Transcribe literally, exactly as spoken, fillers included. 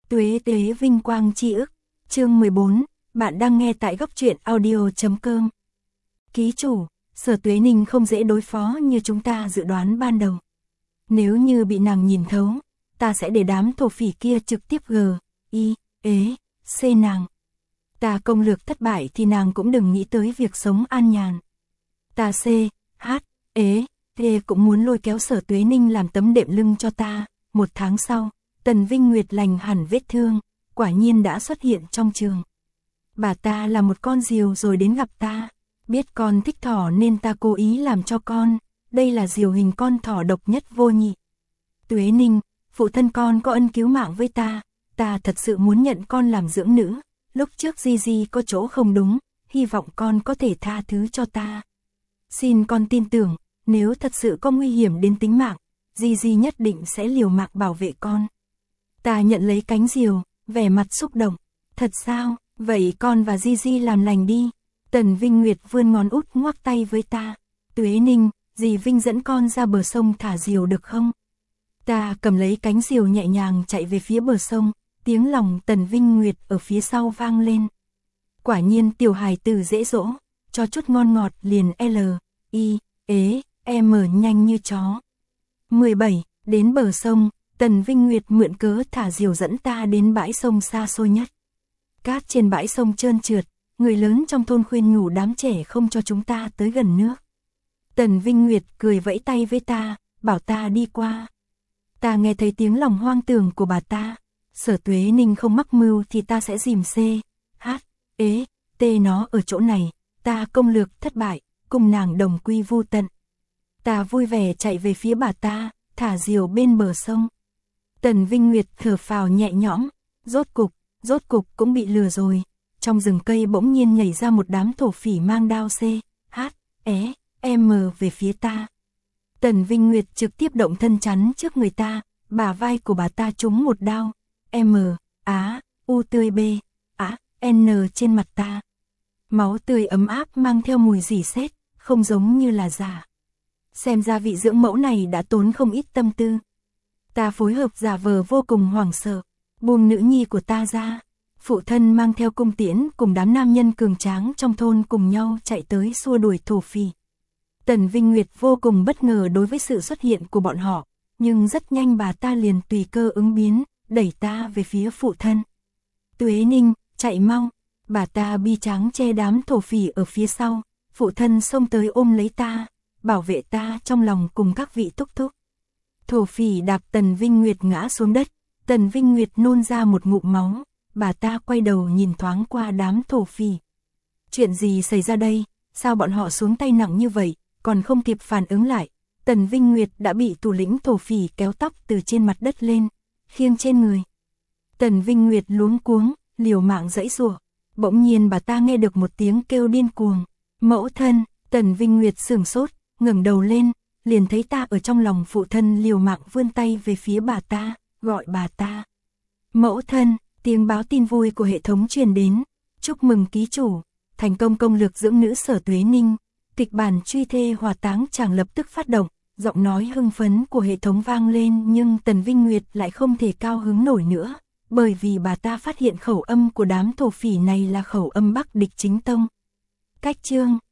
Tuế tuế vinh quang chi ức, chương mười bốn, bạn đang nghe tại góc truyện audio.com. Ký chủ, Sở Tuế Ninh không dễ đối phó như chúng ta dự đoán ban đầu. Nếu như bị nàng nhìn thấu, ta sẽ để đám thổ phỉ kia trực tiếp g, i, ế, c nàng. Ta công lược thất bại thì nàng cũng đừng nghĩ tới việc sống an nhàn. Ta c, h, ế, t cũng muốn lôi kéo Sở Tuế Ninh làm tấm đệm lưng cho ta. Một tháng sau, Tần Vinh Nguyệt lành hẳn vết thương, quả nhiên đã xuất hiện trong trường. Bà ta là một con diều rồi đến gặp ta, biết con thích thỏ nên ta cố ý làm cho con, đây là diều hình con thỏ độc nhất vô nhị. Tuế Ninh, phụ thân con có ân cứu mạng với ta, ta thật sự muốn nhận con làm dưỡng nữ, lúc trước Di Di có chỗ không đúng, hy vọng con có thể tha thứ cho ta. Xin con tin tưởng, nếu thật sự có nguy hiểm đến tính mạng, Di Di nhất định sẽ liều mạng bảo vệ con. Ta nhận lấy cánh diều, vẻ mặt xúc động. Thật sao, vậy con và Di Di làm lành đi. Tần Vinh Nguyệt vươn ngón út ngoắc tay với ta. Tuế Ninh, dì Vinh dẫn con ra bờ sông thả diều được không? Ta cầm lấy cánh diều nhẹ nhàng chạy về phía bờ sông, tiếng lòng Tần Vinh Nguyệt ở phía sau vang lên. Quả nhiên tiểu hài tử dễ dỗ, cho chút ngon ngọt liền L, I, ế, M nhanh như chó. mười bảy, đến bờ sông, Tần Vinh Nguyệt mượn cớ thả diều dẫn ta đến bãi sông xa xôi nhất. Cát trên bãi sông trơn trượt, người lớn trong thôn khuyên nhủ đám trẻ không cho chúng ta tới gần nước. Tần Vinh Nguyệt cười vẫy tay với ta, bảo ta đi qua. Ta nghe thấy tiếng lòng hoang tưởng của bà ta, Sở Tuế Ninh không mắc mưu thì ta sẽ dìm C, H, ế, T nó ở chỗ này, ta công lược thất bại, cùng nàng đồng quy vu tận. Ta vui vẻ chạy về phía bà ta, thả diều bên bờ sông. Tần Vinh Nguyệt thở phào nhẹ nhõm, rốt cục, rốt cục cũng bị lừa rồi. Trong rừng cây bỗng nhiên nhảy ra một đám thổ phỉ mang đao C, H, E, M về phía ta. Tần Vinh Nguyệt trực tiếp động thân chắn trước người ta, bả vai của bà ta trúng một đao, M, Á, U tươi B, Á, N trên mặt ta. Máu tươi ấm áp mang theo mùi rỉ sét, không giống như là giả. Xem ra vị dưỡng mẫu này đã tốn không ít tâm tư. Ta phối hợp giả vờ vô cùng hoảng sợ, buông nữ nhi của ta ra. Phụ thân mang theo cung tiễn cùng đám nam nhân cường tráng trong thôn cùng nhau chạy tới xua đuổi thổ phỉ. Tần Vinh Nguyệt vô cùng bất ngờ đối với sự xuất hiện của bọn họ, nhưng rất nhanh bà ta liền tùy cơ ứng biến, đẩy ta về phía phụ thân. Tuế Ninh, chạy mau, bà ta bi tráng che đám thổ phỉ ở phía sau, phụ thân xông tới ôm lấy ta, bảo vệ ta trong lòng cùng các vị thúc thúc. Thổ phỉ đạp Tần Vinh Nguyệt ngã xuống đất, Tần Vinh Nguyệt nôn ra một ngụm máu, bà ta quay đầu nhìn thoáng qua đám thổ phỉ. Chuyện gì xảy ra đây, sao bọn họ xuống tay nặng như vậy, còn không kịp phản ứng lại, Tần Vinh Nguyệt đã bị thủ lĩnh thổ phỉ kéo tóc từ trên mặt đất lên, khiêng trên người. Tần Vinh Nguyệt luống cuống, liều mạng giãy giụa, bỗng nhiên bà ta nghe được một tiếng kêu điên cuồng, mẫu thân. Tần Vinh Nguyệt sửng sốt, ngẩng đầu lên, liền thấy ta ở trong lòng phụ thân liều mạng vươn tay về phía bà ta, gọi bà ta. Mẫu thân, tiếng báo tin vui của hệ thống truyền đến, chúc mừng ký chủ, thành công công lược dưỡng nữ Sở Tuế Ninh, kịch bản truy thê hỏa táng chàng lập tức phát động, giọng nói hưng phấn của hệ thống vang lên nhưng Tần Vinh Nguyệt lại không thể cao hứng nổi nữa, bởi vì bà ta phát hiện khẩu âm của đám thổ phỉ này là khẩu âm Bắc địch chính tông. Cách chương